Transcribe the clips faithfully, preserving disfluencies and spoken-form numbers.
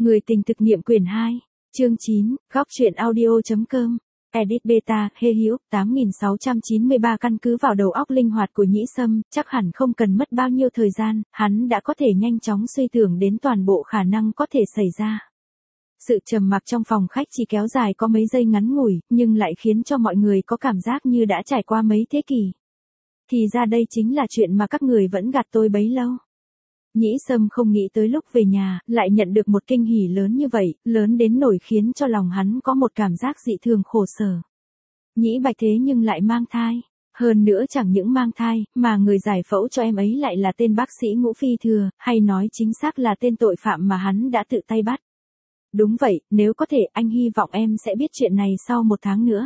Người tình thực nghiệm quyển hai, chương chín, góc truyện audio.com, edit beta, Hê Hữu, tám nghìn sáu trăm chín mươi ba căn cứ vào đầu óc linh hoạt của Nhĩ Sâm, chắc hẳn không cần mất bao nhiêu thời gian, hắn đã có thể nhanh chóng suy tưởng đến toàn bộ khả năng có thể xảy ra. Sự trầm mặc trong phòng khách chỉ kéo dài có mấy giây ngắn ngủi, nhưng lại khiến cho mọi người có cảm giác như đã trải qua mấy thế kỷ. Thì ra đây chính là chuyện mà các người vẫn gạt tôi bấy lâu. Nhĩ Sâm không nghĩ tới lúc về nhà, lại nhận được một kinh hỉ lớn như vậy, lớn đến nỗi khiến cho lòng hắn có một cảm giác dị thường khổ sở. Nhĩ Bạch thế nhưng lại mang thai. Hơn nữa chẳng những mang thai, mà người giải phẫu cho em ấy lại là tên bác sĩ Ngũ Phi Thừa, hay nói chính xác là tên tội phạm mà hắn đã tự tay bắt. Đúng vậy, nếu có thể anh hy vọng em sẽ biết chuyện này sau một tháng nữa.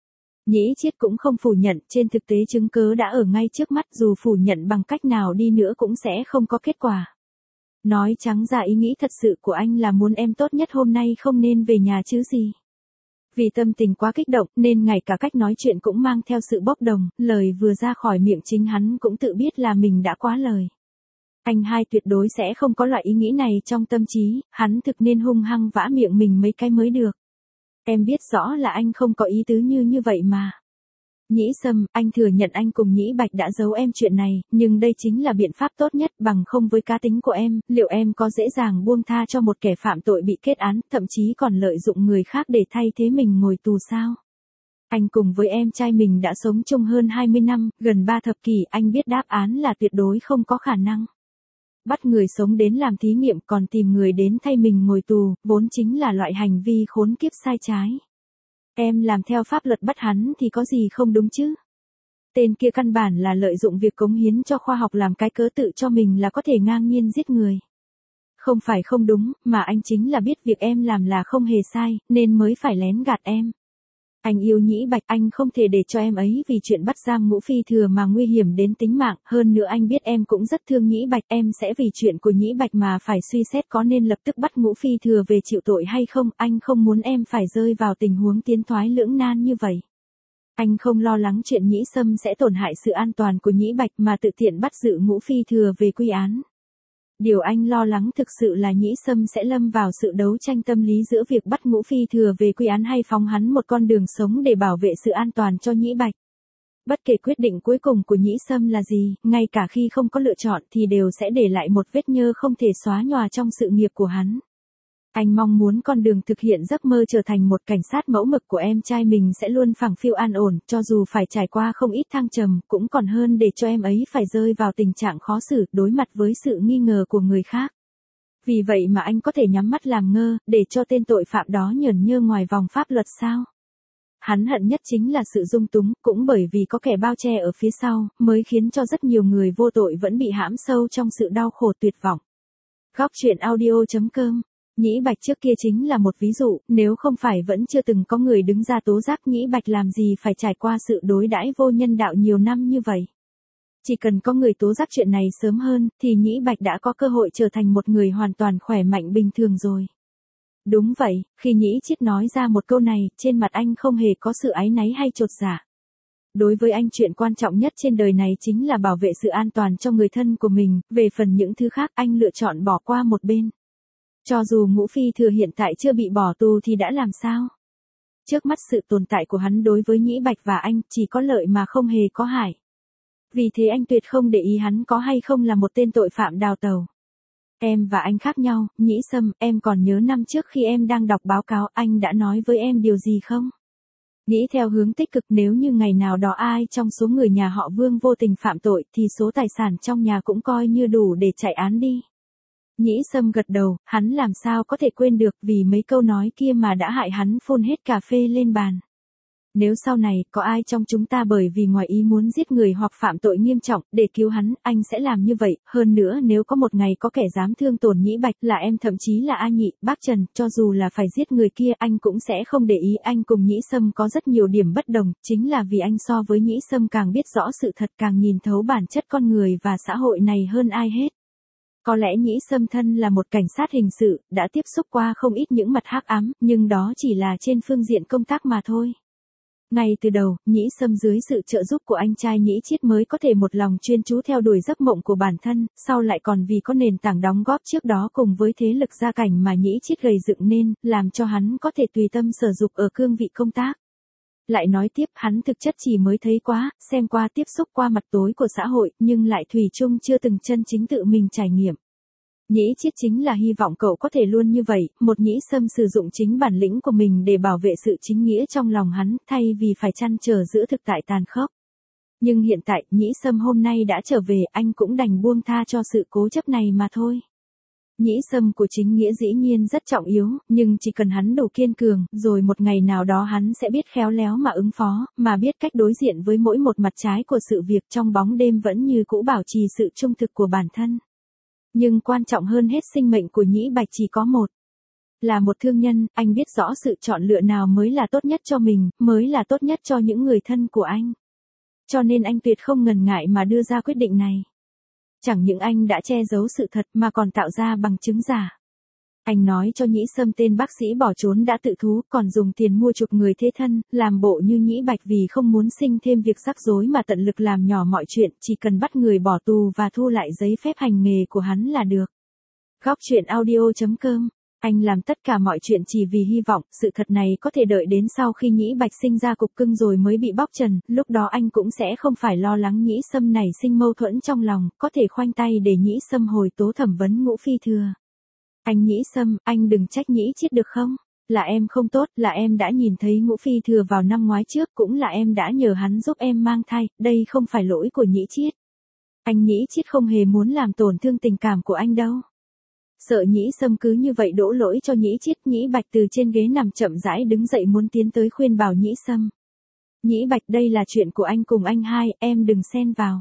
Nhĩ Chiết cũng không phủ nhận, trên thực tế chứng cớ đã ở ngay trước mắt, dù phủ nhận bằng cách nào đi nữa cũng sẽ không có kết quả. Nói trắng ra ý nghĩ thật sự của anh là muốn em tốt nhất hôm nay không nên về nhà chứ gì. Vì tâm tình quá kích động nên ngay cả cách nói chuyện cũng mang theo sự bốc đồng, lời vừa ra khỏi miệng chính hắn cũng tự biết là mình đã quá lời. Anh hai tuyệt đối sẽ không có loại ý nghĩ này trong tâm trí, hắn thực nên hung hăng vã miệng mình mấy cái mới được. Em biết rõ là anh không có ý tứ như như vậy mà. Nhĩ Sâm, anh thừa nhận anh cùng Nhĩ Bạch đã giấu em chuyện này, nhưng đây chính là biện pháp tốt nhất, bằng không với cá tính của em, liệu em có dễ dàng buông tha cho một kẻ phạm tội bị kết án, thậm chí còn lợi dụng người khác để thay thế mình ngồi tù sao? Anh cùng với em trai mình đã sống chung hơn hai mươi năm, gần ba thập kỷ, anh biết đáp án là tuyệt đối không có khả năng. Bắt người sống đến làm thí nghiệm còn tìm người đến thay mình ngồi tù, vốn chính là loại hành vi khốn kiếp sai trái. Em làm theo pháp luật bắt hắn thì có gì không đúng chứ? Tên kia căn bản là lợi dụng việc cống hiến cho khoa học làm cái cớ tự cho mình là có thể ngang nhiên giết người. Không phải không đúng, mà anh chính là biết việc em làm là không hề sai, nên mới phải lén gạt em. Anh yêu Nhĩ Bạch, anh không thể để cho em ấy vì chuyện bắt giam Ngũ Phi Thừa mà nguy hiểm đến tính mạng, hơn nữa anh biết em cũng rất thương Nhĩ Bạch, em sẽ vì chuyện của Nhĩ Bạch mà phải suy xét có nên lập tức bắt Ngũ Phi Thừa về chịu tội hay không, anh không muốn em phải rơi vào tình huống tiến thoái lưỡng nan như vậy. Anh không lo lắng chuyện Nhĩ Sâm sẽ tổn hại sự an toàn của Nhĩ Bạch mà tự tiện bắt giữ Ngũ Phi Thừa về quy án. Điều anh lo lắng thực sự là Nhĩ Sâm sẽ lâm vào sự đấu tranh tâm lý giữa việc bắt Ngũ Phi Thừa về quy án hay phóng hắn một con đường sống để bảo vệ sự an toàn cho Nhĩ Bạch. Bất kể quyết định cuối cùng của Nhĩ Sâm là gì, ngay cả khi không có lựa chọn thì đều sẽ để lại một vết nhơ không thể xóa nhòa trong sự nghiệp của hắn. Anh mong muốn con đường thực hiện giấc mơ trở thành một cảnh sát mẫu mực của em trai mình sẽ luôn phẳng phiu an ổn, cho dù phải trải qua không ít thăng trầm, cũng còn hơn để cho em ấy phải rơi vào tình trạng khó xử, đối mặt với sự nghi ngờ của người khác. Vì vậy mà anh có thể nhắm mắt làm ngơ, để cho tên tội phạm đó nhởn nhơ ngoài vòng pháp luật sao? Hắn hận nhất chính là sự dung túng, cũng bởi vì có kẻ bao che ở phía sau, mới khiến cho rất nhiều người vô tội vẫn bị hãm sâu trong sự đau khổ tuyệt vọng. Góc truyện audio.com. Nhĩ Bạch trước kia chính là một ví dụ, nếu không phải vẫn chưa từng có người đứng ra tố giác Nhĩ Bạch làm gì phải trải qua sự đối đãi vô nhân đạo nhiều năm như vậy. Chỉ cần có người tố giác chuyện này sớm hơn, thì Nhĩ Bạch đã có cơ hội trở thành một người hoàn toàn khỏe mạnh bình thường rồi. Đúng vậy, khi Nhĩ Chiết nói ra một câu này, trên mặt anh không hề có sự áy náy hay chột dạ. Đối với anh chuyện quan trọng nhất trên đời này chính là bảo vệ sự an toàn cho người thân của mình, về phần những thứ khác anh lựa chọn bỏ qua một bên. Cho dù Ngũ Phi Thừa hiện tại chưa bị bỏ tù thì đã làm sao? Trước mắt sự tồn tại của hắn đối với Nhĩ Bạch và anh chỉ có lợi mà không hề có hại. Vì thế anh tuyệt không để ý hắn có hay không là một tên tội phạm đào tẩu. Em và anh khác nhau, Nhĩ Sâm, em còn nhớ năm trước khi em đang đọc báo cáo anh đã nói với em điều gì không? Nghĩ theo hướng tích cực, nếu như ngày nào đó ai trong số người nhà họ Vương vô tình phạm tội thì số tài sản trong nhà cũng coi như đủ để chạy án đi. Nhĩ Sâm gật đầu, hắn làm sao có thể quên được, vì mấy câu nói kia mà đã hại hắn phun hết cà phê lên bàn. Nếu sau này có ai trong chúng ta bởi vì ngoài ý muốn giết người hoặc phạm tội nghiêm trọng để cứu hắn, anh sẽ làm như vậy, hơn nữa nếu có một ngày có kẻ dám thương tổn Nhĩ Bạch là em thậm chí là A Nhị, bác Trần, cho dù là phải giết người kia anh cũng sẽ không để ý. Anh cùng Nhĩ Sâm có rất nhiều điểm bất đồng, chính là vì anh so với Nhĩ Sâm càng biết rõ sự thật, càng nhìn thấu bản chất con người và xã hội này hơn ai hết. Có lẽ Nhĩ Sâm thân là một cảnh sát hình sự, đã tiếp xúc qua không ít những mặt hắc ám, nhưng đó chỉ là trên phương diện công tác mà thôi. Ngay từ đầu, Nhĩ Sâm dưới sự trợ giúp của anh trai Nhĩ Chiết mới có thể một lòng chuyên chú theo đuổi giấc mộng của bản thân, sau lại còn vì có nền tảng đóng góp trước đó cùng với thế lực gia cảnh mà Nhĩ Chiết gầy dựng nên, làm cho hắn có thể tùy tâm sở dục ở cương vị công tác. Lại nói tiếp, hắn thực chất chỉ mới thấy quá, xem qua tiếp xúc qua mặt tối của xã hội, nhưng lại thủy chung chưa từng chân chính tự mình trải nghiệm. Nhĩ Chiết chính là hy vọng cậu có thể luôn như vậy, một Nhĩ Sâm sử dụng chính bản lĩnh của mình để bảo vệ sự chính nghĩa trong lòng hắn, thay vì phải chăn trở giữa thực tại tàn khốc. Nhưng hiện tại, Nhĩ Sâm hôm nay đã trở về, anh cũng đành buông tha cho sự cố chấp này mà thôi. Nhĩ Sâm của chính nghĩa dĩ nhiên rất trọng yếu, nhưng chỉ cần hắn đủ kiên cường, rồi một ngày nào đó hắn sẽ biết khéo léo mà ứng phó, mà biết cách đối diện với mỗi một mặt trái của sự việc trong bóng đêm vẫn như cũ bảo trì sự trung thực của bản thân. Nhưng quan trọng hơn hết sinh mệnh của Nhĩ Bạch chỉ có một. Là một thương nhân, anh biết rõ sự chọn lựa nào mới là tốt nhất cho mình, mới là tốt nhất cho những người thân của anh. Cho nên anh tuyệt không ngần ngại mà đưa ra quyết định này. Chẳng những anh đã che giấu sự thật mà còn tạo ra bằng chứng giả. Anh nói cho Nhĩ Sâm tên bác sĩ bỏ trốn đã tự thú, còn dùng tiền mua chuộc người thế thân, làm bộ như Nhĩ Bạch vì không muốn sinh thêm việc rắc rối mà tận lực làm nhỏ mọi chuyện, chỉ cần bắt người bỏ tù và thu lại giấy phép hành nghề của hắn là được. Góc truyện audio chấm com. Anh làm tất cả mọi chuyện chỉ vì hy vọng, sự thật này có thể đợi đến sau khi Nhĩ Bạch sinh ra cục cưng rồi mới bị bóc trần, lúc đó anh cũng sẽ không phải lo lắng Nhĩ Sâm này sinh mâu thuẫn trong lòng, có thể khoanh tay để Nhĩ Sâm hồi tố thẩm vấn Ngũ Phi Thừa. Anh Nhĩ Sâm, anh đừng trách Nhĩ Chiết được không? Là em không tốt, là em đã nhìn thấy Ngũ Phi Thừa vào năm ngoái trước, cũng là em đã nhờ hắn giúp em mang thai, đây không phải lỗi của Nhĩ Chiết. Anh Nhĩ Chiết không hề muốn làm tổn thương tình cảm của anh đâu. Sợ Nhĩ Sâm cứ như vậy đổ lỗi cho Nhĩ Chiết, Nhĩ Bạch từ trên ghế nằm chậm rãi đứng dậy muốn tiến tới khuyên bảo Nhĩ Sâm. Nhĩ Bạch, đây là chuyện của anh cùng anh hai, em đừng xen vào.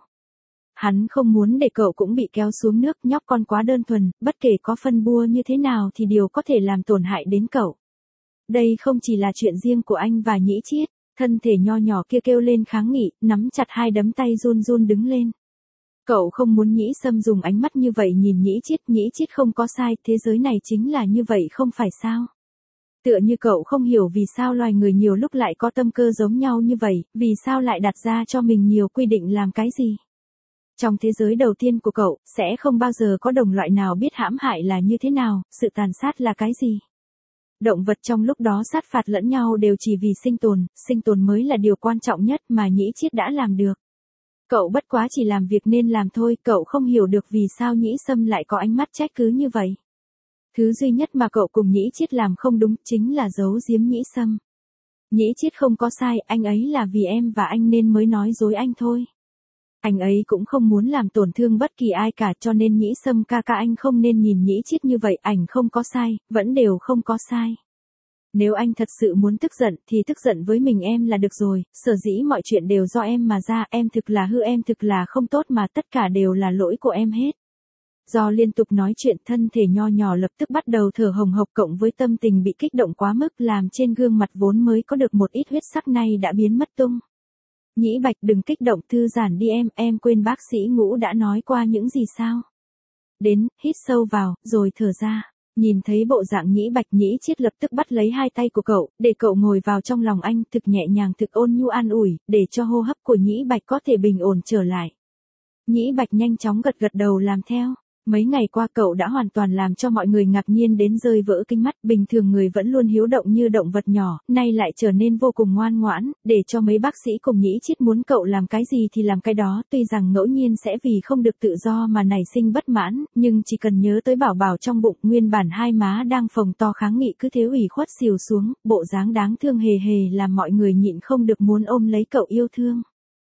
Hắn không muốn để cậu cũng bị kéo xuống nước, nhóc con quá đơn thuần, bất kể có phân bua như thế nào thì đều có thể làm tổn hại đến cậu. Đây không chỉ là chuyện riêng của anh và Nhĩ Chiết, thân thể nho nhỏ kia kêu lên kháng nghị, nắm chặt hai đấm tay run run đứng lên. Cậu không muốn Nhĩ Sâm dùng ánh mắt như vậy nhìn Nhĩ Chiết, Nhĩ Chiết không có sai, thế giới này chính là như vậy không phải sao? Tựa như cậu không hiểu vì sao loài người nhiều lúc lại có tâm cơ giống nhau như vậy, vì sao lại đặt ra cho mình nhiều quy định làm cái gì? Trong thế giới đầu tiên của cậu, sẽ không bao giờ có đồng loại nào biết hãm hại là như thế nào, sự tàn sát là cái gì. Động vật trong lúc đó sát phạt lẫn nhau đều chỉ vì sinh tồn, sinh tồn mới là điều quan trọng nhất mà Nhĩ Chiết đã làm được. Cậu bất quá chỉ làm việc nên làm thôi, cậu không hiểu được vì sao Nhĩ Sâm lại có ánh mắt trách cứ như vậy. Thứ duy nhất mà cậu cùng Nhĩ Chiết làm không đúng chính là giấu giếm Nhĩ Sâm. Nhĩ Chiết không có sai, anh ấy là vì em và anh nên mới nói dối anh thôi. Anh ấy cũng không muốn làm tổn thương bất kỳ ai cả, cho nên Nhĩ Sâm ca ca anh không nên nhìn Nhĩ Chiết như vậy, ảnh không có sai, vẫn đều không có sai. Nếu anh thật sự muốn tức giận thì tức giận với mình em là được rồi, sở dĩ mọi chuyện đều do em mà ra, em thực là hư, em thực là không tốt mà tất cả đều là lỗi của em hết. Do liên tục nói chuyện, thân thể nho nhỏ lập tức bắt đầu thở hồng hộc, cộng với tâm tình bị kích động quá mức làm trên gương mặt vốn mới có được một ít huyết sắc nay đã biến mất tung. Nhĩ Bạch, đừng kích động, thư giãn đi em, em quên bác sĩ Ngũ đã nói qua những gì sao? Đến, hít sâu vào, rồi thở ra. Nhìn thấy bộ dạng Nhĩ Bạch, Nhĩ Chiết lập tức bắt lấy hai tay của cậu, để cậu ngồi vào trong lòng anh, thực nhẹ nhàng thực ôn nhu an ủi, để cho hô hấp của Nhĩ Bạch có thể bình ổn trở lại. Nhĩ Bạch nhanh chóng gật gật đầu làm theo. Mấy ngày qua cậu đã hoàn toàn làm cho mọi người ngạc nhiên đến rơi vỡ kinh mắt, bình thường người vẫn luôn hiếu động như động vật nhỏ, nay lại trở nên vô cùng ngoan ngoãn, để cho mấy bác sĩ cùng Nhĩ Chiết muốn cậu làm cái gì thì làm cái đó, tuy rằng ngẫu nhiên sẽ vì không được tự do mà nảy sinh bất mãn, nhưng chỉ cần nhớ tới bảo bảo trong bụng, nguyên bản hai má đang phồng to kháng nghị cứ thế ủy khuất xìu xuống, bộ dáng đáng thương hề hề làm mọi người nhịn không được muốn ôm lấy cậu yêu thương.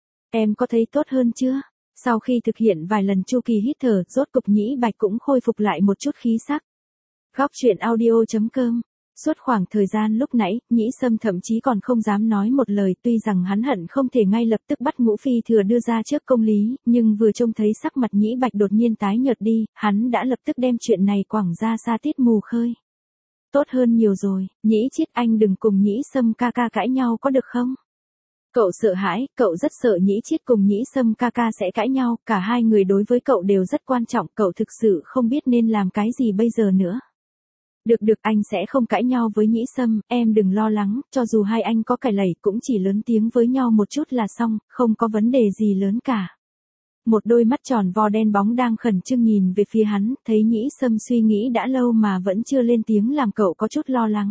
Em có thấy tốt hơn chưa? Sau khi thực hiện vài lần chu kỳ hít thở, rốt cục Nhĩ Bạch cũng khôi phục lại một chút khí sắc. Góc truyện audio chấm com. Suốt khoảng thời gian lúc nãy, Nhĩ Sâm thậm chí còn không dám nói một lời, tuy rằng hắn hận không thể ngay lập tức bắt Ngũ Phi Thừa đưa ra trước công lý, nhưng vừa trông thấy sắc mặt Nhĩ Bạch đột nhiên tái nhợt đi, hắn đã lập tức đem chuyện này quẳng ra xa tít mù khơi. Tốt hơn nhiều rồi, Nhĩ Chiết, anh đừng cùng Nhĩ Sâm ca ca cãi nhau có được không? Cậu sợ hãi, cậu rất sợ Nhĩ Chiết cùng Nhĩ Sâm ca ca sẽ cãi nhau, cả hai người đối với cậu đều rất quan trọng, cậu thực sự không biết nên làm cái gì bây giờ nữa. Được được, anh sẽ không cãi nhau với Nhĩ Sâm, em đừng lo lắng, cho dù hai anh có cãi lẩy cũng chỉ lớn tiếng với nhau một chút là xong, không có vấn đề gì lớn cả. Một đôi mắt tròn vo đen bóng đang khẩn trương nhìn về phía hắn, thấy Nhĩ Sâm suy nghĩ đã lâu mà vẫn chưa lên tiếng làm cậu có chút lo lắng.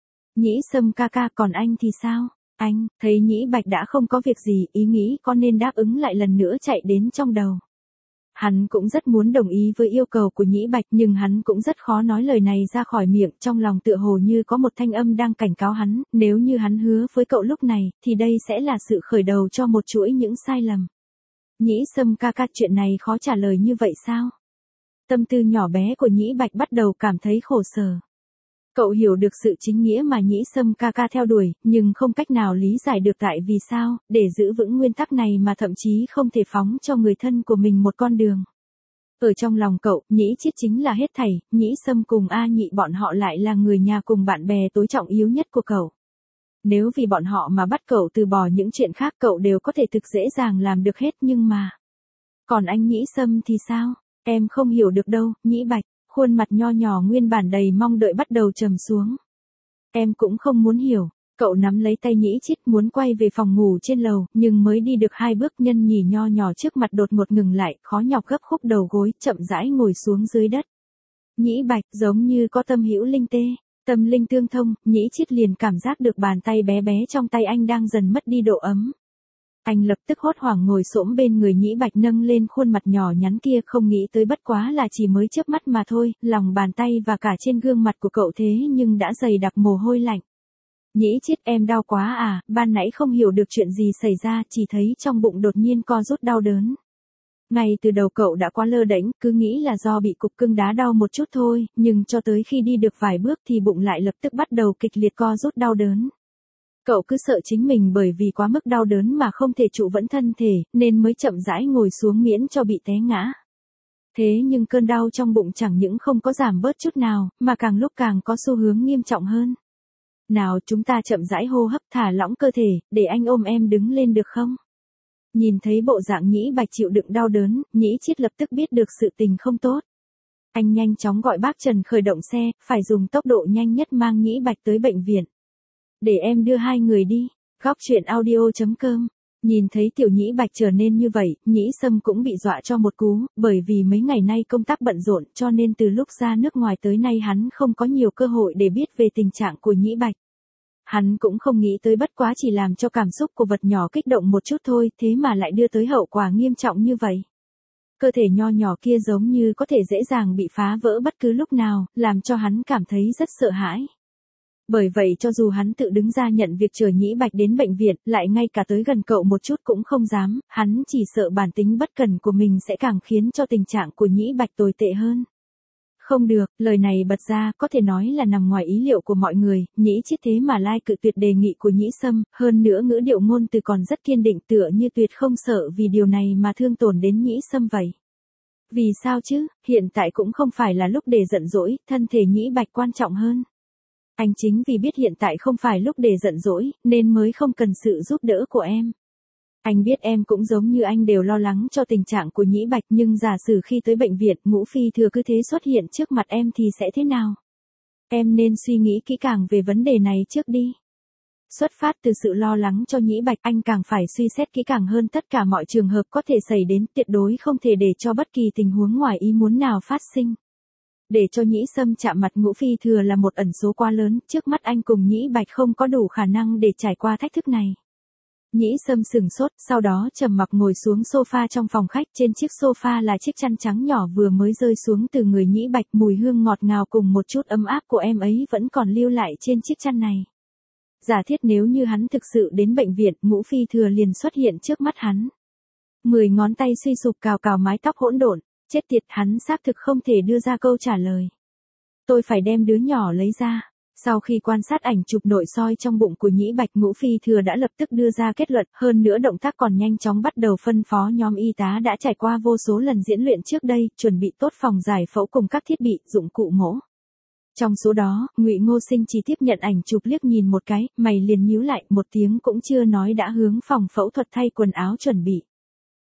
Nhĩ Sâm ca ca, còn anh thì sao? Anh, thấy Nhĩ Bạch đã không có việc gì, ý nghĩ có nên đáp ứng lại lần nữa chạy đến trong đầu. Hắn cũng rất muốn đồng ý với yêu cầu của Nhĩ Bạch nhưng hắn cũng rất khó nói lời này ra khỏi miệng, trong lòng tựa hồ như có một thanh âm đang cảnh cáo hắn, nếu như hắn hứa với cậu lúc này, thì đây sẽ là sự khởi đầu cho một chuỗi những sai lầm. Nhĩ Sâm ca ca, chuyện này khó trả lời như vậy sao? Tâm tư nhỏ bé của Nhĩ Bạch bắt đầu cảm thấy khổ sở. Cậu hiểu được sự chính nghĩa mà Nhĩ Sâm ca ca theo đuổi, nhưng không cách nào lý giải được tại vì sao, để giữ vững nguyên tắc này mà thậm chí không thể phóng cho người thân của mình một con đường. Ở trong lòng cậu, Nhĩ Chiết chính là hết thảy, Nhĩ Sâm cùng A Nhị bọn họ lại là người nhà cùng bạn bè tối trọng yếu nhất của cậu. Nếu vì bọn họ mà bắt cậu từ bỏ những chuyện khác cậu đều có thể thực dễ dàng làm được hết nhưng mà... Còn anh Nhĩ Sâm thì sao? Em không hiểu được đâu, Nhĩ Bạch. Khuôn mặt nho nhỏ nguyên bản đầy mong đợi bắt đầu trầm xuống. Em cũng không muốn hiểu. Cậu nắm lấy tay Nhĩ Chiết muốn quay về phòng ngủ trên lầu, nhưng mới đi được hai bước nhân nhỉ nho nhỏ trước mặt đột ngột ngừng lại, khó nhọc gấp khúc đầu gối, chậm rãi ngồi xuống dưới đất. Nhĩ Bạch giống như có tâm hữu linh tê, tâm linh tương thông, Nhĩ Chiết liền cảm giác được bàn tay bé bé trong tay anh đang dần mất đi độ ấm. Anh lập tức hốt hoảng ngồi xổm bên người Nhĩ Bạch nâng lên khuôn mặt nhỏ nhắn kia, không nghĩ tới bất quá là chỉ mới chớp mắt mà thôi, lòng bàn tay và cả trên gương mặt của cậu thế nhưng đã dày đặc mồ hôi lạnh. Nhĩ Chiết, em đau quá à, ban nãy không hiểu được chuyện gì xảy ra, chỉ thấy trong bụng đột nhiên co rút đau đớn. Ngay từ đầu cậu đã quá lơ đễnh, cứ nghĩ là do bị cục cưng đá đau một chút thôi, nhưng cho tới khi đi được vài bước thì bụng lại lập tức bắt đầu kịch liệt co rút đau đớn. Cậu cứ sợ chính mình bởi vì quá mức đau đớn mà không thể trụ vững thân thể, nên mới chậm rãi ngồi xuống miễn cho bị té ngã. Thế nhưng cơn đau trong bụng chẳng những không có giảm bớt chút nào, mà càng lúc càng có xu hướng nghiêm trọng hơn. Nào, chúng ta chậm rãi hô hấp, thả lỏng cơ thể, để anh ôm em đứng lên được không? Nhìn thấy bộ dạng Nhĩ Bạch chịu đựng đau đớn, Nhĩ Chiết lập tức biết được sự tình không tốt. Anh nhanh chóng gọi bác Trần khởi động xe, phải dùng tốc độ nhanh nhất mang Nhĩ Bạch tới bệnh viện. Để em đưa hai người đi. Góc truyện audio chấm com. Nhìn thấy tiểu Nhĩ Bạch trở nên như vậy, Nhĩ Sâm cũng bị dọa cho một cú, bởi vì mấy ngày nay công tác bận rộn cho nên từ lúc ra nước ngoài tới nay hắn không có nhiều cơ hội để biết về tình trạng của Nhĩ Bạch. Hắn cũng không nghĩ tới bất quá chỉ làm cho cảm xúc của vật nhỏ kích động một chút thôi, thế mà lại đưa tới hậu quả nghiêm trọng như vậy. Cơ thể nho nhỏ kia giống như có thể dễ dàng bị phá vỡ bất cứ lúc nào, làm cho hắn cảm thấy rất sợ hãi. Bởi vậy cho dù hắn tự đứng ra nhận việc chở Nhĩ Bạch đến bệnh viện, lại ngay cả tới gần cậu một chút cũng không dám, hắn chỉ sợ bản tính bất cẩn của mình sẽ càng khiến cho tình trạng của Nhĩ Bạch tồi tệ hơn. Không được, lời này bật ra, có thể nói là nằm ngoài ý liệu của mọi người, Nhĩ Chiết thế mà lai cự tuyệt đề nghị của Nhĩ Sâm, hơn nữa ngữ điệu ngôn từ còn rất kiên định tựa như tuyệt không sợ vì điều này mà thương tổn đến Nhĩ Sâm vậy. Vì sao chứ, hiện tại cũng không phải là lúc để giận dỗi, thân thể Nhĩ Bạch quan trọng hơn. Anh chính vì biết hiện tại không phải lúc để giận dỗi, nên mới không cần sự giúp đỡ của em. Anh biết em cũng giống như anh đều lo lắng cho tình trạng của Nhĩ Bạch, nhưng giả sử khi tới bệnh viện, Ngũ Phi Thừa cứ thế xuất hiện trước mặt em thì sẽ thế nào? Em nên suy nghĩ kỹ càng về vấn đề này trước đi. Xuất phát từ sự lo lắng cho Nhĩ Bạch, anh càng phải suy xét kỹ càng hơn tất cả mọi trường hợp có thể xảy đến, tuyệt đối không thể để cho bất kỳ tình huống ngoài ý muốn nào phát sinh. Để cho Nhĩ Sâm chạm mặt Ngũ Phi Thừa là một ẩn số quá lớn, trước mắt anh cùng Nhĩ Bạch không có đủ khả năng để trải qua thách thức này. Nhĩ Sâm sừng sốt, sau đó trầm mặc ngồi xuống sofa trong phòng khách, trên chiếc sofa là chiếc chăn trắng nhỏ vừa mới rơi xuống từ người Nhĩ Bạch, mùi hương ngọt ngào cùng một chút ấm áp của em ấy vẫn còn lưu lại trên chiếc chăn này. Giả thiết nếu như hắn thực sự đến bệnh viện, Ngũ Phi Thừa liền xuất hiện trước mắt hắn. Mười ngón tay suy sụp cào cào mái tóc hỗn độn. Chết tiệt, hắn xác thực không thể đưa ra câu trả lời. Tôi phải đem đứa nhỏ lấy ra. Sau khi quan sát ảnh chụp nội soi trong bụng của Nhĩ Bạch, Ngũ Phi Thừa đã lập tức đưa ra kết luận, hơn nữa động tác còn nhanh chóng bắt đầu phân phó nhóm y tá đã trải qua vô số lần diễn luyện trước đây, chuẩn bị tốt phòng giải phẫu cùng các thiết bị, dụng cụ mổ. Trong số đó, Ngụy Ngô Sinh chỉ tiếp nhận ảnh chụp liếc nhìn một cái, mày liền nhíu lại, một tiếng cũng chưa nói đã hướng phòng phẫu thuật thay quần áo chuẩn bị.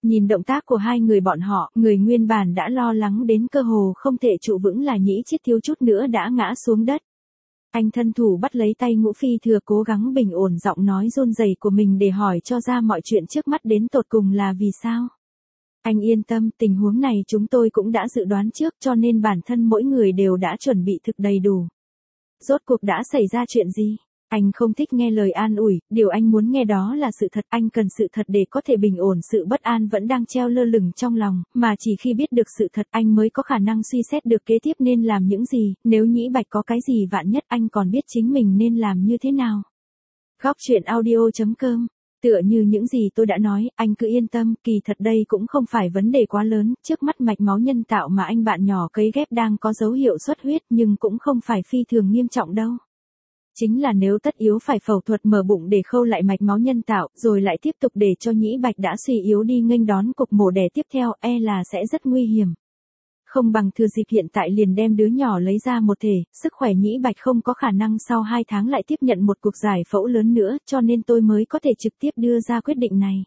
Nhìn động tác của hai người bọn họ, người nguyên bản đã lo lắng đến cơ hồ không thể trụ vững là Nhĩ Chiết thiếu chút nữa đã ngã xuống đất. Anh thân thủ bắt lấy tay Ngũ Phi Thừa, cố gắng bình ổn giọng nói run rẩy của mình để hỏi cho ra mọi chuyện trước mắt đến tột cùng là vì sao. Anh yên tâm, tình huống này chúng tôi cũng đã dự đoán trước, cho nên bản thân mỗi người đều đã chuẩn bị thực đầy đủ. Rốt cuộc đã xảy ra chuyện gì? Anh không thích nghe lời an ủi, điều anh muốn nghe đó là sự thật, anh cần sự thật để có thể bình ổn sự bất an vẫn đang treo lơ lửng trong lòng, mà chỉ khi biết được sự thật anh mới có khả năng suy xét được kế tiếp nên làm những gì, nếu Nhĩ Bạch có cái gì vạn nhất anh còn biết chính mình nên làm như thế nào. Góc truyện audio chấm com. Tựa như những gì tôi đã nói, anh cứ yên tâm, kỳ thật đây cũng không phải vấn đề quá lớn, trước mắt mạch máu nhân tạo mà anh bạn nhỏ cấy ghép đang có dấu hiệu xuất huyết nhưng cũng không phải phi thường nghiêm trọng đâu. Chính là nếu tất yếu phải phẫu thuật mở bụng để khâu lại mạch máu nhân tạo, rồi lại tiếp tục để cho Nhĩ Bạch đã suy yếu đi nghênh đón cuộc mổ đẻ tiếp theo, e là sẽ rất nguy hiểm. Không bằng thừa dịp hiện tại liền đem đứa nhỏ lấy ra một thể, sức khỏe Nhĩ Bạch không có khả năng sau hai tháng lại tiếp nhận một cuộc giải phẫu lớn nữa, cho nên tôi mới có thể trực tiếp đưa ra quyết định này.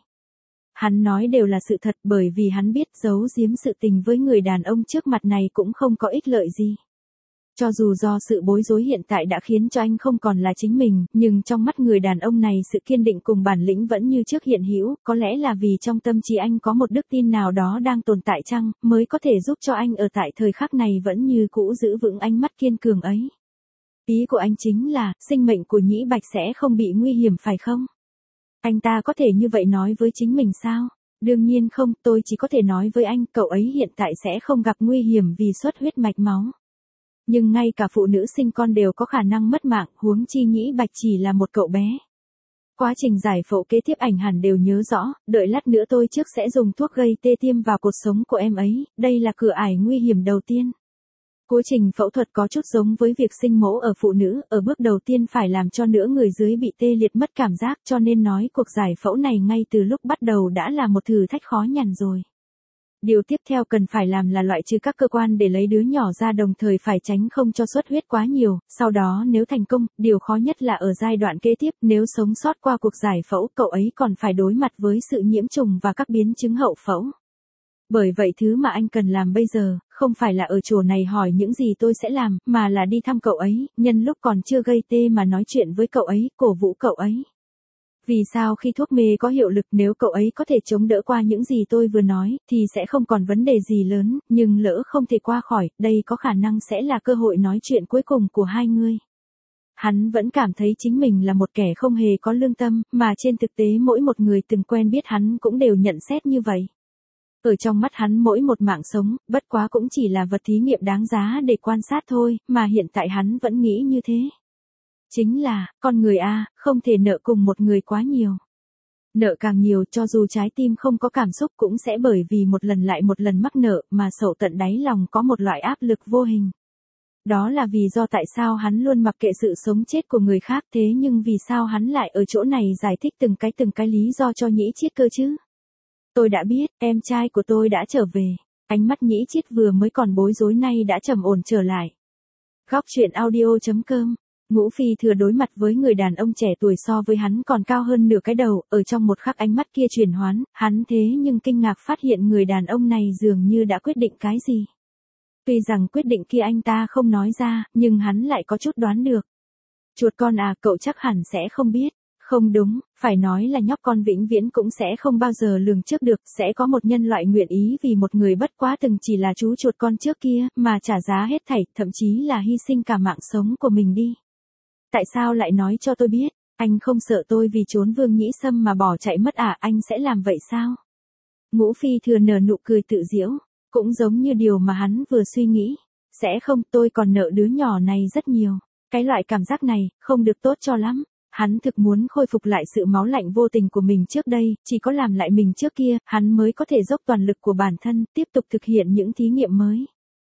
Hắn nói đều là sự thật, bởi vì hắn biết giấu giếm sự tình với người đàn ông trước mặt này cũng không có ích lợi gì. Cho dù do sự bối rối hiện tại đã khiến cho anh không còn là chính mình, nhưng trong mắt người đàn ông này sự kiên định cùng bản lĩnh vẫn như trước hiện hữu, có lẽ là vì trong tâm trí anh có một đức tin nào đó đang tồn tại chăng, mới có thể giúp cho anh ở tại thời khắc này vẫn như cũ giữ vững ánh mắt kiên cường ấy. Ý của anh chính là, sinh mệnh của Nhĩ Bạch sẽ không bị nguy hiểm phải không? Anh ta có thể như vậy nói với chính mình sao? Đương nhiên không, tôi chỉ có thể nói với anh, cậu ấy hiện tại sẽ không gặp nguy hiểm vì xuất huyết mạch máu. Nhưng ngay cả phụ nữ sinh con đều có khả năng mất mạng, huống chi Nhĩ Bạch chỉ là một cậu bé. Quá trình giải phẫu kế tiếp ảnh hẳn đều nhớ rõ, đợi lát nữa tôi trước sẽ dùng thuốc gây tê tiêm vào cột sống của em ấy, đây là cửa ải nguy hiểm đầu tiên. Quá trình phẫu thuật có chút giống với việc sinh mổ ở phụ nữ, ở bước đầu tiên phải làm cho nửa người dưới bị tê liệt mất cảm giác, cho nên nói cuộc giải phẫu này ngay từ lúc bắt đầu đã là một thử thách khó nhằn rồi. Điều tiếp theo cần phải làm là loại trừ các cơ quan để lấy đứa nhỏ ra, đồng thời phải tránh không cho xuất huyết quá nhiều, sau đó nếu thành công, điều khó nhất là ở giai đoạn kế tiếp, nếu sống sót qua cuộc giải phẫu, cậu ấy còn phải đối mặt với sự nhiễm trùng và các biến chứng hậu phẫu. Bởi vậy thứ mà anh cần làm bây giờ, không phải là ở chỗ này hỏi những gì tôi sẽ làm, mà là đi thăm cậu ấy, nhân lúc còn chưa gây tê mà nói chuyện với cậu ấy, cổ vũ cậu ấy. Vì sao khi thuốc mê có hiệu lực, nếu cậu ấy có thể chống đỡ qua những gì tôi vừa nói, thì sẽ không còn vấn đề gì lớn, nhưng lỡ không thể qua khỏi, đây có khả năng sẽ là cơ hội nói chuyện cuối cùng của hai người. Hắn vẫn cảm thấy chính mình là một kẻ không hề có lương tâm, mà trên thực tế mỗi một người từng quen biết hắn cũng đều nhận xét như vậy. Ở trong mắt hắn mỗi một mạng sống, bất quá cũng chỉ là vật thí nghiệm đáng giá để quan sát thôi, mà hiện tại hắn vẫn nghĩ như thế. Chính là, con người a, không thể nợ cùng một người quá nhiều. Nợ càng nhiều, cho dù trái tim không có cảm xúc cũng sẽ bởi vì một lần lại một lần mắc nợ mà sâu tận đáy lòng có một loại áp lực vô hình. Đó là vì do tại sao hắn luôn mặc kệ sự sống chết của người khác, thế nhưng vì sao hắn lại ở chỗ này giải thích từng cái từng cái lý do cho Nhĩ Chiết cơ chứ? Tôi đã biết, em trai của tôi đã trở về. Ánh mắt Nhĩ Chiết vừa mới còn bối rối nay đã trầm ổn trở lại. Góc truyện audio chấm com. Ngũ Phi Thừa đối mặt với người đàn ông trẻ tuổi so với hắn còn cao hơn nửa cái đầu, ở trong một khắc ánh mắt kia chuyển hoán, hắn thế nhưng kinh ngạc phát hiện người đàn ông này dường như đã quyết định cái gì. Tuy rằng quyết định kia anh ta không nói ra, nhưng hắn lại có chút đoán được. Chuột con à, cậu chắc hẳn sẽ không biết. Không đúng, phải nói là nhóc con vĩnh viễn cũng sẽ không bao giờ lường trước được, sẽ có một nhân loại nguyện ý vì một người bất quá từng chỉ là chú chuột con trước kia, mà trả giá hết thảy, thậm chí là hy sinh cả mạng sống của mình đi. Tại sao lại nói cho tôi biết, anh không sợ tôi vì trốn Vương Nhĩ Sâm mà bỏ chạy mất à, anh sẽ làm vậy sao? Ngũ Phi Thừa nở nụ cười tự giễu, cũng giống như điều mà hắn vừa suy nghĩ. Sẽ không, tôi còn nợ đứa nhỏ này rất nhiều. Cái loại cảm giác này, không được tốt cho lắm. Hắn thực muốn khôi phục lại sự máu lạnh vô tình của mình trước đây, chỉ có làm lại mình trước kia, hắn mới có thể dốc toàn lực của bản thân, tiếp tục thực hiện những thí nghiệm mới.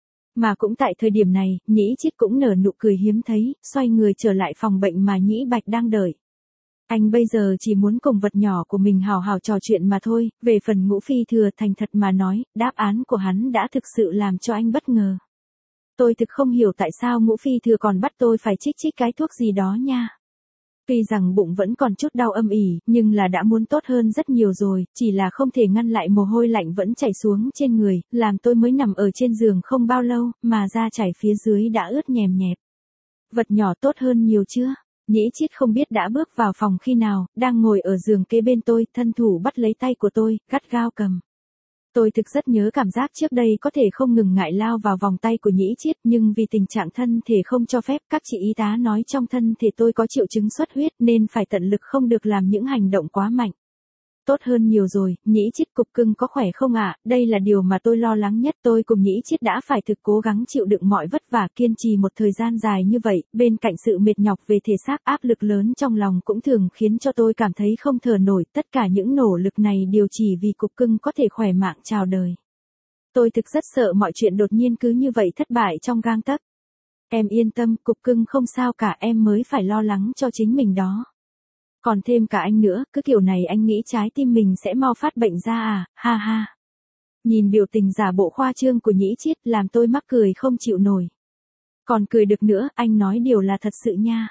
Mà cũng tại thời điểm này, Nhĩ Chiết cũng nở nụ cười hiếm thấy, xoay người trở lại phòng bệnh mà Nhĩ Bạch đang đợi. Anh bây giờ chỉ muốn cùng vật nhỏ của mình hào hào trò chuyện mà thôi, về phần Ngũ Phi Thừa thành thật mà nói, đáp án của hắn đã thực sự làm cho anh bất ngờ. Tôi thực không hiểu tại sao Ngũ Phi Thừa còn bắt tôi phải chích chích cái thuốc gì đó nha. Tuy rằng bụng vẫn còn chút đau âm ỉ, nhưng là đã muốn tốt hơn rất nhiều rồi, chỉ là không thể ngăn lại mồ hôi lạnh vẫn chảy xuống trên người, làm tôi mới nằm ở trên giường không bao lâu, mà da chảy phía dưới đã ướt nhèm nhẹp. Vật nhỏ tốt hơn nhiều chưa? Nhĩ Chiết không biết đã bước vào phòng khi nào, đang ngồi ở giường kế bên tôi, thân thủ bắt lấy tay của tôi, gắt gao cầm. Tôi thực rất nhớ cảm giác trước đây có thể không ngừng ngại lao vào vòng tay của Nhĩ Chiết, nhưng vì tình trạng thân thể không cho phép, các chị y tá nói trong thân thể tôi có triệu chứng xuất huyết nên phải tận lực không được làm những hành động quá mạnh. Tốt hơn nhiều rồi, Nhĩ Chiết cục cưng có khỏe không ạ? À? Đây là điều mà tôi lo lắng nhất. Tôi cùng Nhĩ Chiết đã phải thực cố gắng chịu đựng mọi vất vả kiên trì một thời gian dài như vậy, bên cạnh sự mệt nhọc về thể xác, áp lực lớn trong lòng cũng thường khiến cho tôi cảm thấy không thở nổi. Tất cả những nỗ lực này đều chỉ vì cục cưng có thể khỏe mạnh chào đời. Tôi thực rất sợ mọi chuyện đột nhiên cứ như vậy thất bại trong gang tấc. Em yên tâm, cục cưng không sao cả, em mới phải lo lắng cho chính mình đó. Còn thêm cả anh nữa, cứ kiểu này anh nghĩ trái tim mình sẽ mau phát bệnh ra à, ha ha. Nhìn biểu tình giả bộ khoa trương của Nhĩ Chiết làm tôi mắc cười không chịu nổi. Còn cười được nữa, anh nói điều là thật sự nha.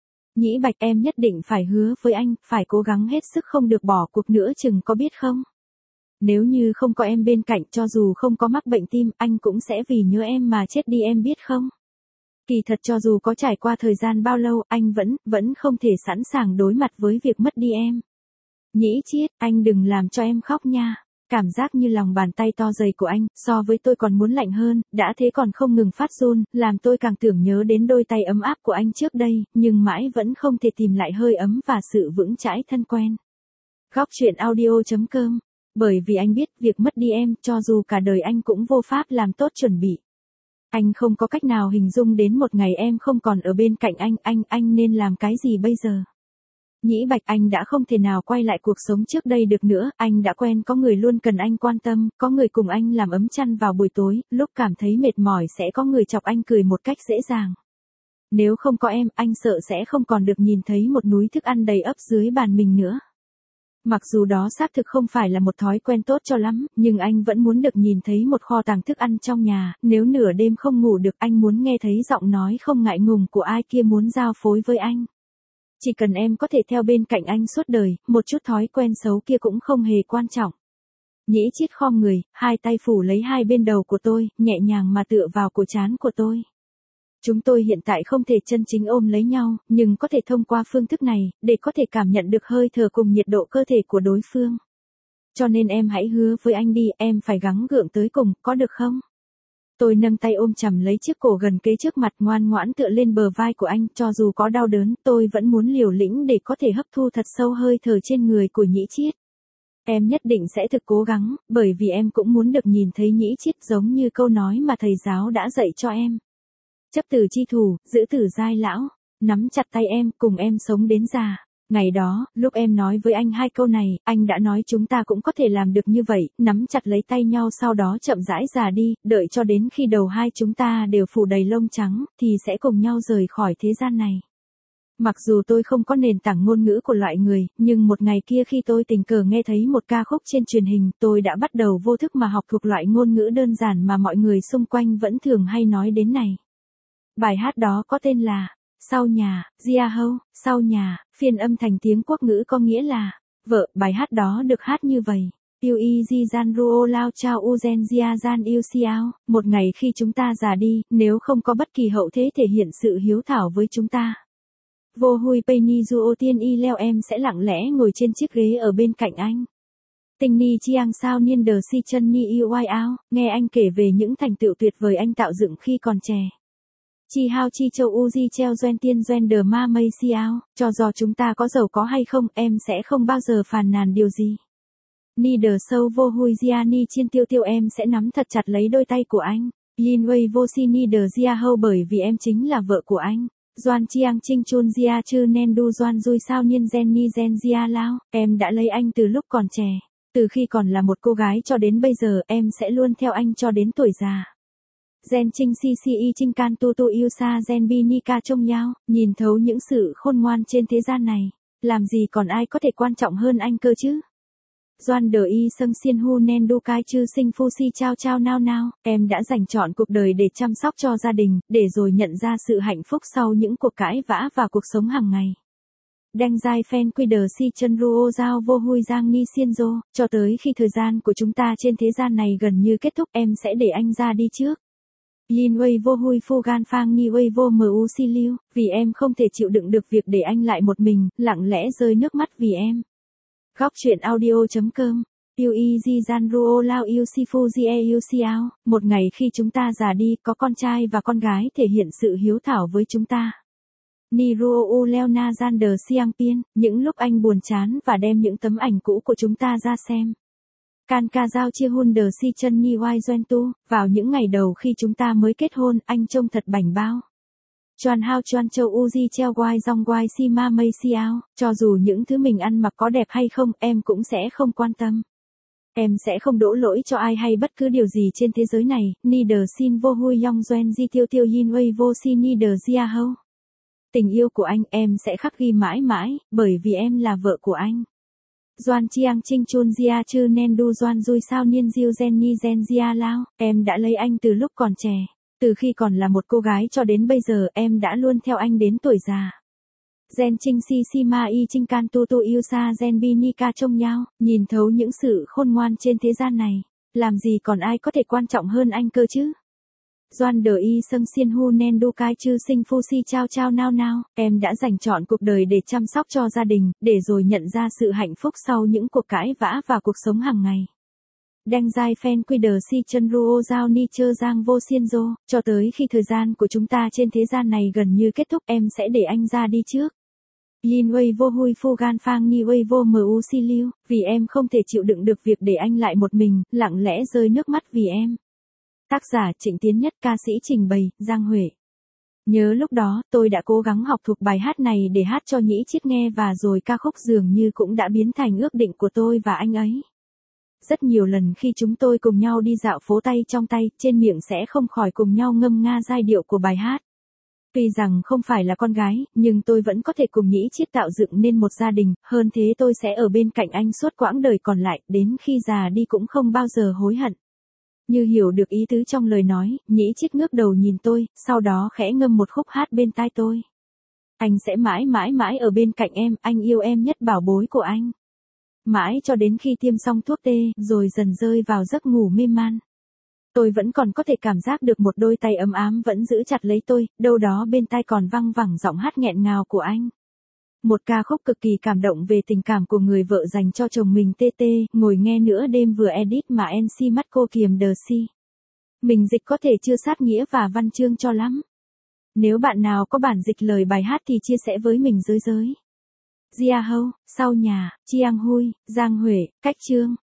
Nhĩ Bạch, em nhất định phải hứa với anh, phải cố gắng hết sức không được bỏ cuộc nữa chừng, có biết không? Nếu như không có em bên cạnh, cho dù không có mắc bệnh tim, anh cũng sẽ vì nhớ em mà chết đi, em biết không? Kỳ thật cho dù có trải qua thời gian bao lâu, anh vẫn, vẫn không thể sẵn sàng đối mặt với việc mất đi em. Nhĩ Chiết, anh đừng làm cho em khóc nha. Cảm giác như lòng bàn tay to dày của anh, so với tôi còn muốn lạnh hơn, đã thế còn không ngừng phát run, làm tôi càng tưởng nhớ đến đôi tay ấm áp của anh trước đây, nhưng mãi vẫn không thể tìm lại hơi ấm và sự vững chãi thân quen. Góc truyện audio chấm com. Bởi vì anh biết việc mất đi em, cho dù cả đời anh cũng vô pháp làm tốt chuẩn bị. Anh không có cách nào hình dung đến một ngày em không còn ở bên cạnh anh, anh, anh nên làm cái gì bây giờ? Nhĩ Bạch, anh đã không thể nào quay lại cuộc sống trước đây được nữa, anh đã quen có người luôn cần anh quan tâm, có người cùng anh làm ấm chăn vào buổi tối, lúc cảm thấy mệt mỏi sẽ có người chọc anh cười một cách dễ dàng. Nếu không có em, anh sợ sẽ không còn được nhìn thấy một núi thức ăn đầy ắp dưới bàn mình nữa. Mặc dù đó xác thực không phải là một thói quen tốt cho lắm, nhưng anh vẫn muốn được nhìn thấy một kho tàng thức ăn trong nhà, nếu nửa đêm không ngủ được anh muốn nghe thấy giọng nói không ngại ngùng của ai kia muốn giao phối với anh. Chỉ cần em có thể theo bên cạnh anh suốt đời, một chút thói quen xấu kia cũng không hề quan trọng. Nhĩ Chiết khom người, hai tay phủ lấy hai bên đầu của tôi, nhẹ nhàng mà tựa vào cổ trán của tôi. Chúng tôi hiện tại không thể chân chính ôm lấy nhau, nhưng có thể thông qua phương thức này, để có thể cảm nhận được hơi thở cùng nhiệt độ cơ thể của đối phương. Cho nên em hãy hứa với anh đi, em phải gắng gượng tới cùng, có được không? Tôi nâng tay ôm chầm lấy chiếc cổ gần kế trước mặt, ngoan ngoãn tựa lên bờ vai của anh, cho dù có đau đớn, tôi vẫn muốn liều lĩnh để có thể hấp thu thật sâu hơi thở trên người của Nhĩ Chiết. Em nhất định sẽ thực cố gắng, bởi vì em cũng muốn được nhìn thấy Nhĩ Chiết giống như câu nói mà thầy giáo đã dạy cho em. Chấp tử chi thủ, giữ tử giai lão, nắm chặt tay em, cùng em sống đến già. Ngày đó, lúc em nói với anh hai câu này, anh đã nói chúng ta cũng có thể làm được như vậy, nắm chặt lấy tay nhau sau đó chậm rãi già đi, đợi cho đến khi đầu hai chúng ta đều phủ đầy lông trắng, thì sẽ cùng nhau rời khỏi thế gian này. Mặc dù tôi không có nền tảng ngôn ngữ của loại người, nhưng một ngày kia khi tôi tình cờ nghe thấy một ca khúc trên truyền hình, tôi đã bắt đầu vô thức mà học thuộc loại ngôn ngữ đơn giản mà mọi người xung quanh vẫn thường hay nói đến này. Bài hát đó có tên là Sau nhà, Gia Hâu, Sau nhà, phiên âm thành tiếng quốc ngữ có nghĩa là vợ. Bài hát đó được hát như vậy. Yêu y di gian ruo lao chao uzen gia gian yêu xiao. Một ngày khi chúng ta già đi, nếu không có bất kỳ hậu thế thể hiện sự hiếu thảo với chúng ta. Vô hui penny duo tiên y leo, em sẽ lặng lẽ ngồi trên chiếc ghế ở bên cạnh anh. Tình ni chiang sao niên đờ si chân ni yêu oai ao, nghe anh kể về những thành tựu tuyệt vời anh tạo dựng khi còn trẻ. Chi hao chi châu uzi treo doen tiên doen đờ ma mây xiao, cho dù chúng ta có giàu có hay không, em sẽ không bao giờ phàn nàn điều gì. Ni đờ sâu vô hui gia ni chiên tiêu tiêu, em sẽ nắm thật chặt lấy đôi tay của anh. Yin wei vô si ni đờ gia hâu, bởi vì em chính là vợ của anh. Doan chiang chinh chun gia chư nen du doan dui sao niên gen ni gen gia lao, em đã lấy anh từ lúc còn trẻ. Từ khi còn là một cô gái cho đến bây giờ, em sẽ luôn theo anh cho đến tuổi già. Gen Trinh Si Si Y Trinh Can Tu Tu Yêu Sa Gen Bi Ni Ca Trông Nhau, nhìn thấu những sự khôn ngoan trên thế gian này, làm gì còn ai có thể quan trọng hơn anh cơ chứ? Doan Đờ Y Sâng Xiên Hu Nen Du Cai Chư Sinh Phu Si Chao Chao Nao Nao, em đã dành trọn cuộc đời để chăm sóc cho gia đình, để rồi nhận ra sự hạnh phúc sau những cuộc cãi vã và cuộc sống hàng ngày. Đanh dai fan quy đờ si chân ruo giao vô hui giang ni xiên dô, cho tới khi thời gian của chúng ta trên thế gian này gần như kết thúc em sẽ để anh ra đi trước. Yin Wei vô hui phu gan phang ni Wei vô mu si lưu, vì em không thể chịu đựng được việc để anh lại một mình, lặng lẽ rơi nước mắt vì em. Góc truyện audio.com Yêu y di gian ruo lao yêu si phu di e yêu si ao, một ngày khi chúng ta già đi, có con trai và con gái thể hiện sự hiếu thảo với chúng ta. Ni ruo u leo na gian đờ siang pien, những lúc anh buồn chán và đem những tấm ảnh cũ của chúng ta ra xem. Can ca giao chia hun đờ si chân ni wai doen tu, vào những ngày đầu khi chúng ta mới kết hôn, anh trông thật bảnh bao. Choan hao choan châu uzi treo wai dong wai si ma mây si ao, cho dù những thứ mình ăn mặc có đẹp hay không, em cũng sẽ không quan tâm. Em sẽ không đổ lỗi cho ai hay bất cứ điều gì trên thế giới này, ni đờ xin vô hui yong doen di tiêu tiêu yin wei vô si ni đờ zia hâu. Tình yêu của anh em sẽ khắc ghi mãi mãi, bởi vì em là vợ của anh. Doan chiang chinh chun zia chư nen du doan dui sao niên diêu gen ni gen zia lao, em đã lấy anh từ lúc còn trẻ. Từ khi còn là một cô gái cho đến bây giờ em đã luôn theo anh đến tuổi già. Gen Trinh Si Si Ma Y Trinh Can Tu Tu Yêu Sa Gen Bi Ni Ca trông nhau, nhìn thấu những sự khôn ngoan trên thế gian này, làm gì còn ai có thể quan trọng hơn anh cơ chứ? Doan Đờ Y Sâng Xiên Hu Nen Du Cai Chư Sinh Phu Si Chao Chao Nao Nao, em đã dành trọn cuộc đời để chăm sóc cho gia đình, để rồi nhận ra sự hạnh phúc sau những cuộc cãi vã và cuộc sống hàng ngày. Đanh dai fan quy đờ si chân ruo giao ni chơ giang vô xiên dô, cho tới khi thời gian của chúng ta trên thế gian này gần như kết thúc em sẽ để anh ra đi trước. Yin Wei vô hui phu gan phang ni Wei vô mu si lưu, vì em không thể chịu đựng được việc để anh lại một mình, lặng lẽ rơi nước mắt vì em. Tác giả Trịnh Tiến Nhất, ca sĩ trình bày, Giang Huệ. Nhớ lúc đó, tôi đã cố gắng học thuộc bài hát này để hát cho Nhĩ Chiết nghe và rồi ca khúc dường như cũng đã biến thành ước định của tôi và anh ấy. Rất nhiều lần khi chúng tôi cùng nhau đi dạo phố tay trong tay, trên miệng sẽ không khỏi cùng nhau ngâm nga giai điệu của bài hát. Tuy rằng không phải là con gái, nhưng tôi vẫn có thể cùng Nhĩ Chiết tạo dựng nên một gia đình, hơn thế tôi sẽ ở bên cạnh anh suốt quãng đời còn lại, đến khi già đi cũng không bao giờ hối hận. Như hiểu được ý tứ trong lời nói, Nhĩ Chiết ngước đầu nhìn tôi, sau đó khẽ ngâm một khúc hát bên tai tôi. Anh sẽ mãi mãi mãi ở bên cạnh em, anh yêu em nhất bảo bối của anh. Mãi cho đến khi tiêm xong thuốc tê, rồi dần rơi vào giấc ngủ mê man. Tôi vẫn còn có thể cảm giác được một đôi tay ấm ám vẫn giữ chặt lấy tôi, đâu đó bên tai còn văng vẳng giọng hát nghẹn ngào của anh. Một ca khúc cực kỳ cảm động về tình cảm của người vợ dành cho chồng mình tê tê, ngồi nghe nửa đêm vừa edit mà en xê mắt cô kiềm đờ si. Mình dịch có thể chưa sát nghĩa và văn chương cho lắm. Nếu bạn nào có bản dịch lời bài hát thì chia sẻ với mình dưới giới. Zia Hâu, sau nhà, Chiang Hui, Giang Huệ, cách chương.